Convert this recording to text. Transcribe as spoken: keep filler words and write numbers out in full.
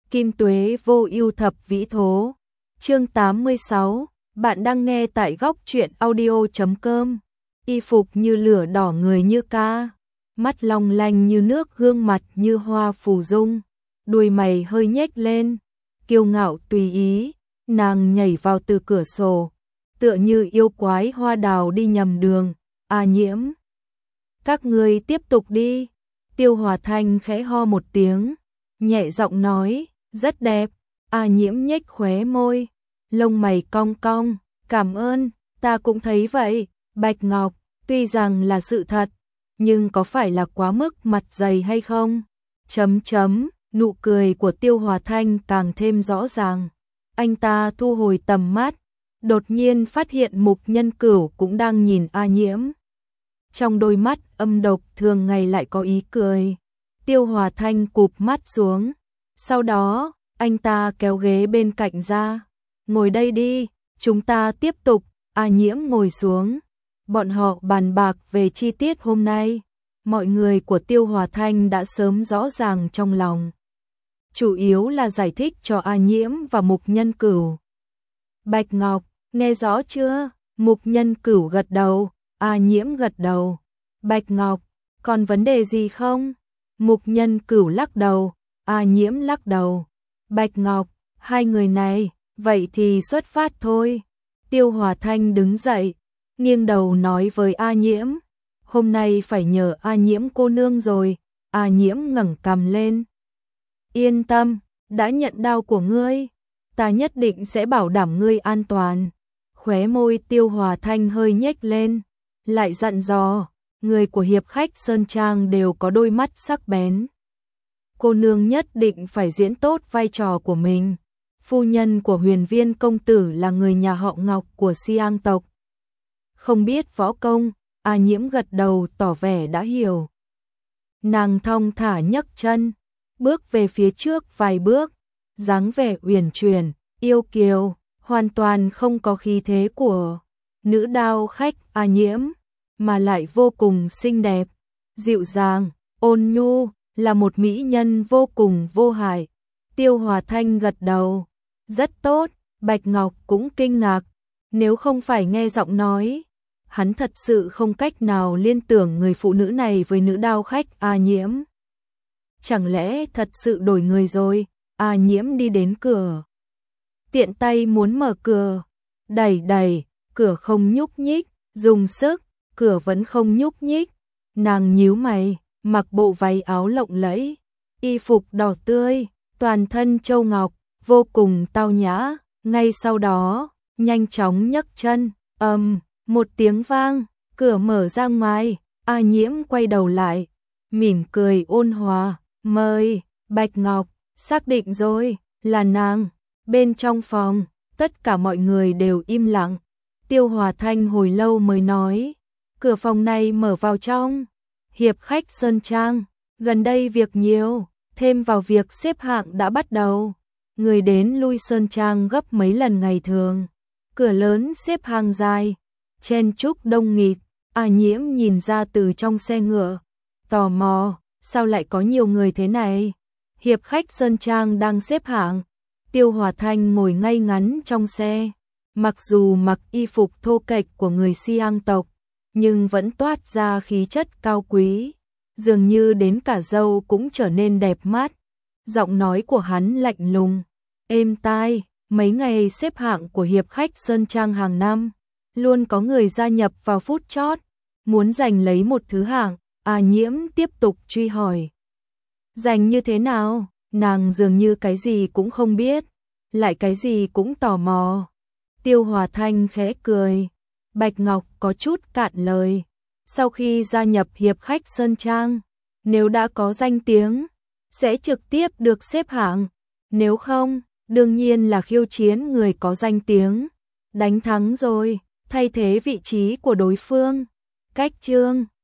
Kim tuế vô ưu thập vĩ thố. Chương tám mươi sáu, bạn đang nghe tại góc truyện audio chấm com. Y phục như lửa, đỏ người như ca, mắt long lanh như nước, gương mặt như hoa phù dung, đuôi mày hơi nhếch lên, kiêu ngạo tùy ý, nàng nhảy vào từ cửa sổ, tựa như yêu quái hoa đào đi nhầm đường. A Nhiễm, các ngươi tiếp tục đi. Tiêu Hòa Thanh khẽ ho một tiếng, nhẹ giọng nói, rất đẹp. A Nhiễm nhếch khóe môi, lông mày cong cong, cảm ơn, ta cũng thấy vậy. Bạch Ngọc, tuy rằng là sự thật, nhưng có phải là quá mức mặt dày hay không? Chấm chấm, nụ cười của Tiêu Hòa Thanh càng thêm rõ ràng. Anh ta thu hồi tầm mắt, đột nhiên phát hiện Mục Nhân Cửu cũng đang nhìn A Nhiễm. Trong đôi mắt âm độc thường ngày lại có ý cười. Tiêu Hòa Thanh cụp mắt xuống, sau đó anh ta kéo ghế bên cạnh ra. Ngồi đây đi, chúng ta tiếp tục. A Nhiễm ngồi xuống. Bọn họ bàn bạc về chi tiết hôm nay. Mọi người của Tiêu Hòa Thanh đã sớm rõ ràng trong lòng. Chủ yếu là giải thích cho A Nhiễm và Mục Nhân Cửu. Bạch Ngọc, nghe rõ chưa? Mục Nhân Cửu gật đầu. A Nhiễm gật đầu. Bạch Ngọc, còn vấn đề gì không? Mục Nhân Cửu lắc đầu. A Nhiễm lắc đầu. Bạch Ngọc, hai người này, vậy thì xuất phát thôi. Tiêu Hòa Thanh đứng dậy, nghiêng đầu nói với A Nhiễm. Hôm nay phải nhờ A Nhiễm cô nương rồi. A Nhiễm ngẩng cằm lên. Yên tâm, đã nhận đao của ngươi, ta nhất định sẽ bảo đảm ngươi an toàn. Khóe môi Tiêu Hòa Thanh hơi nhếch lên, lại dặn dò, người của hiệp khách Sơn Trang đều có đôi mắt sắc bén. Cô nương nhất định phải diễn tốt vai trò của mình. Phu nhân của Huyền Viên công tử là người nhà họ Ngọc của Siang tộc. Không biết võ công, A Nhiễm gật đầu tỏ vẻ đã hiểu. Nàng thong thả nhấc chân, bước về phía trước vài bước, dáng vẻ uyển chuyển, yêu kiều, hoàn toàn không có khí thế của nữ đao khách A Nhiễm, mà lại vô cùng xinh đẹp, dịu dàng, ôn nhu, là một mỹ nhân vô cùng vô hại. Tiêu Hòa Thanh gật đầu, rất tốt. Bạch Ngọc cũng kinh ngạc, nếu không phải nghe giọng nói, hắn thật sự không cách nào liên tưởng người phụ nữ này với nữ đao khách A Nhiễm. Chẳng lẽ thật sự đổi người rồi? A Nhiễm đi đến cửa, tiện tay muốn mở cửa, đẩy đẩy, cửa không nhúc nhích, dùng sức, cửa vẫn không nhúc nhích. Nàng nhíu mày, mặc bộ váy áo lộng lẫy, y phục đỏ tươi, toàn thân châu ngọc, vô cùng tao nhã. Ngay sau đó, nhanh chóng nhấc chân, ầm, um, một tiếng vang, cửa mở ra ngoài. A Nhiễm quay đầu lại, mỉm cười ôn hòa, mời. Bạch Ngọc, xác định rồi, là nàng. Bên trong phòng, tất cả mọi người đều im lặng. Tiêu Hòa Thanh hồi lâu mới nói, cửa phòng này mở vào trong hiệp khách Sơn Trang, gần đây việc nhiều, thêm vào việc xếp hạng đã bắt đầu, người đến lui Sơn Trang gấp mấy lần ngày thường. Cửa lớn xếp hàng dài, chen chúc đông nghịt. A Nhiễm nhìn ra từ trong xe ngựa, tò mò, sao lại có nhiều người thế này? Hiệp khách Sơn Trang đang xếp hạng. Tiêu Hòa Thanh ngồi ngay ngắn trong xe, mặc dù mặc y phục thô kệch của người Siang tộc, nhưng vẫn toát ra khí chất cao quý, dường như đến cả râu cũng trở nên đẹp mắt. Giọng nói của hắn lạnh lùng, êm tai. Mấy ngày xếp hạng của hiệp khách Sơn Trang hàng năm, luôn có người gia nhập vào phút chót, muốn giành lấy một thứ hạng. A Nhiễm tiếp tục truy hỏi, giành như thế nào? Nàng dường như cái gì cũng không biết, lại cái gì cũng tò mò. Tiêu Hòa Thanh khẽ cười. Bạch Ngọc có chút cạn lời. Sau khi gia nhập hiệp khách Sơn Trang, nếu đã có danh tiếng, sẽ trực tiếp được xếp hạng. Nếu không, đương nhiên là khiêu chiến người có danh tiếng. Đánh thắng rồi, thay thế vị trí của đối phương. Cách chương